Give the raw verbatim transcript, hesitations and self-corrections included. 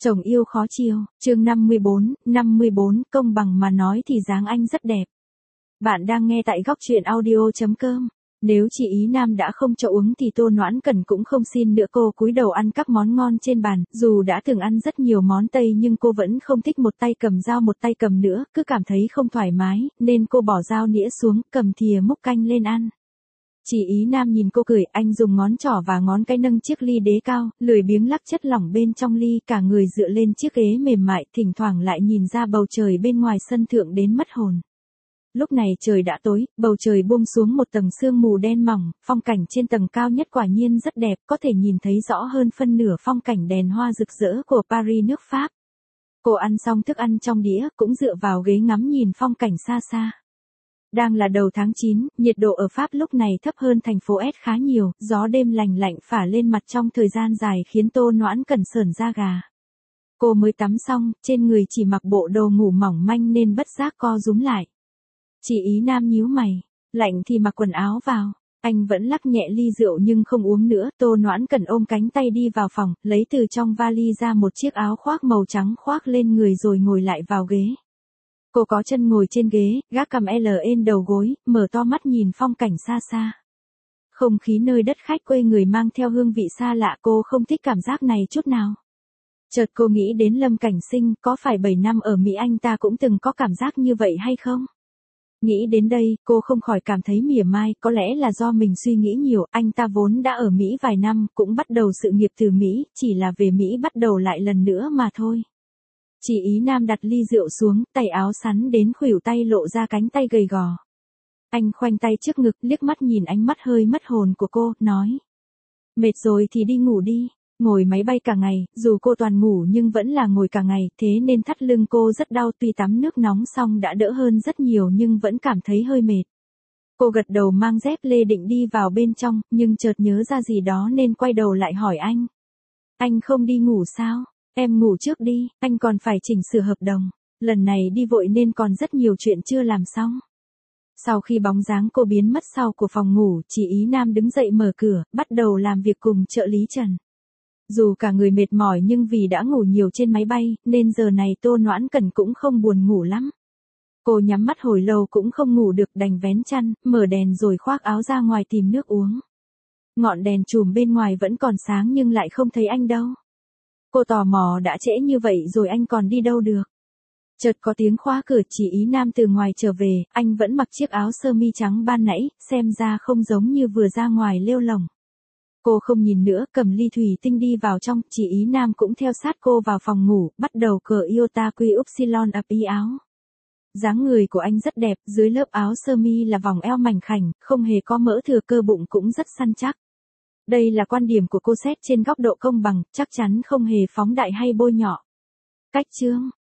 Chồng yêu khó chiều, chương năm mươi bốn, năm mươi bốn, công bằng mà nói thì dáng anh rất đẹp. Bạn đang nghe tại góc truyện audio chấm com. Nếu chị Ý Nam đã không cho uống thì Tô Noãn Cẩn cũng không xin nữa. Cô cúi đầu ăn các món ngon trên bàn, dù đã từng ăn rất nhiều món Tây nhưng cô vẫn không thích một tay cầm dao một tay cầm nữa, cứ cảm thấy không thoải mái, nên cô bỏ dao nĩa xuống, cầm thìa múc canh lên ăn. Chị Ý Nam nhìn cô cười, anh dùng ngón trỏ và ngón cái nâng chiếc ly đế cao, lười biếng lắc chất lỏng bên trong ly, cả người dựa lên chiếc ghế mềm mại, thỉnh thoảng lại nhìn ra bầu trời bên ngoài sân thượng đến mất hồn. Lúc này trời đã tối, bầu trời buông xuống một tầng sương mù đen mỏng, phong cảnh trên tầng cao nhất quả nhiên rất đẹp, có thể nhìn thấy rõ hơn phân nửa phong cảnh đèn hoa rực rỡ của Paris nước Pháp. Cô ăn xong thức ăn trong đĩa, cũng dựa vào ghế ngắm nhìn phong cảnh xa xa. Đang là đầu tháng chín, nhiệt độ ở Pháp lúc này thấp hơn thành phố S khá nhiều, gió đêm lành lạnh phả lên mặt trong thời gian dài khiến Tô Noãn Cẩn sởn da gà. Cô mới tắm xong, trên người chỉ mặc bộ đồ ngủ mỏng manh nên bất giác co rúm lại. Chị Ý Nam nhíu mày, lạnh thì mặc quần áo vào. Anh vẫn lắc nhẹ ly rượu nhưng không uống nữa. Tô Noãn Cẩn ôm cánh tay đi vào phòng, lấy từ trong vali ra một chiếc áo khoác màu trắng khoác lên người rồi ngồi lại vào ghế. Cô có chân ngồi trên ghế, gác cằm lên đầu gối, mở to mắt nhìn phong cảnh xa xa. Không khí nơi đất khách quê người mang theo hương vị xa lạ, cô không thích cảm giác này chút nào. Chợt cô nghĩ đến Lâm Cảnh Sinh, có phải bảy năm ở Mỹ anh ta cũng từng có cảm giác như vậy hay không? Nghĩ đến đây, cô không khỏi cảm thấy mỉa mai, có lẽ là do mình suy nghĩ nhiều, anh ta vốn đã ở Mỹ vài năm, cũng bắt đầu sự nghiệp từ Mỹ, chỉ là về Mỹ bắt đầu lại lần nữa mà thôi. Chị Ý Nam đặt ly rượu xuống, tay áo sắn đến khuỷu tay lộ ra cánh tay gầy gò. Anh khoanh tay trước ngực, liếc mắt nhìn ánh mắt hơi mất hồn của cô, nói. Mệt rồi thì đi ngủ đi, ngồi máy bay cả ngày, dù cô toàn ngủ nhưng vẫn là ngồi cả ngày, thế nên thắt lưng cô rất đau, tuy tắm nước nóng xong đã đỡ hơn rất nhiều nhưng vẫn cảm thấy hơi mệt. Cô gật đầu mang dép lê định đi vào bên trong, nhưng chợt nhớ ra gì đó nên quay đầu lại hỏi anh. Anh không đi ngủ sao? Em ngủ trước đi, anh còn phải chỉnh sửa hợp đồng. Lần này đi vội nên còn rất nhiều chuyện chưa làm xong. Sau khi bóng dáng cô biến mất sau của phòng ngủ, chị Ý Nam đứng dậy mở cửa, bắt đầu làm việc cùng trợ lý Trần. Dù cả người mệt mỏi nhưng vì đã ngủ nhiều trên máy bay, nên giờ này Tô Noãn Cẩn cũng không buồn ngủ lắm. Cô nhắm mắt hồi lâu cũng không ngủ được, đành vén chăn, mở đèn rồi khoác áo ra ngoài tìm nước uống. Ngọn đèn chùm bên ngoài vẫn còn sáng nhưng lại không thấy anh đâu. Cô tò mò đã trễ như vậy rồi anh còn đi đâu được. Chợt có tiếng khóa cửa, chị Ý Nam từ ngoài trở về, anh vẫn mặc chiếc áo sơ mi trắng ban nãy, xem ra không giống như vừa ra ngoài lêu lổng. Cô không nhìn nữa, cầm ly thủy tinh đi vào trong, chị Ý Nam cũng theo sát cô vào phòng ngủ, bắt đầu cởi Iota Quy Upsilon ập y áo. Dáng người của anh rất đẹp, dưới lớp áo sơ mi là vòng eo mảnh khảnh, không hề có mỡ thừa, cơ bụng cũng rất săn chắc. Đây là quan điểm của cô xét trên góc độ công bằng, chắc chắn không hề phóng đại hay bôi nhọ. Cách chương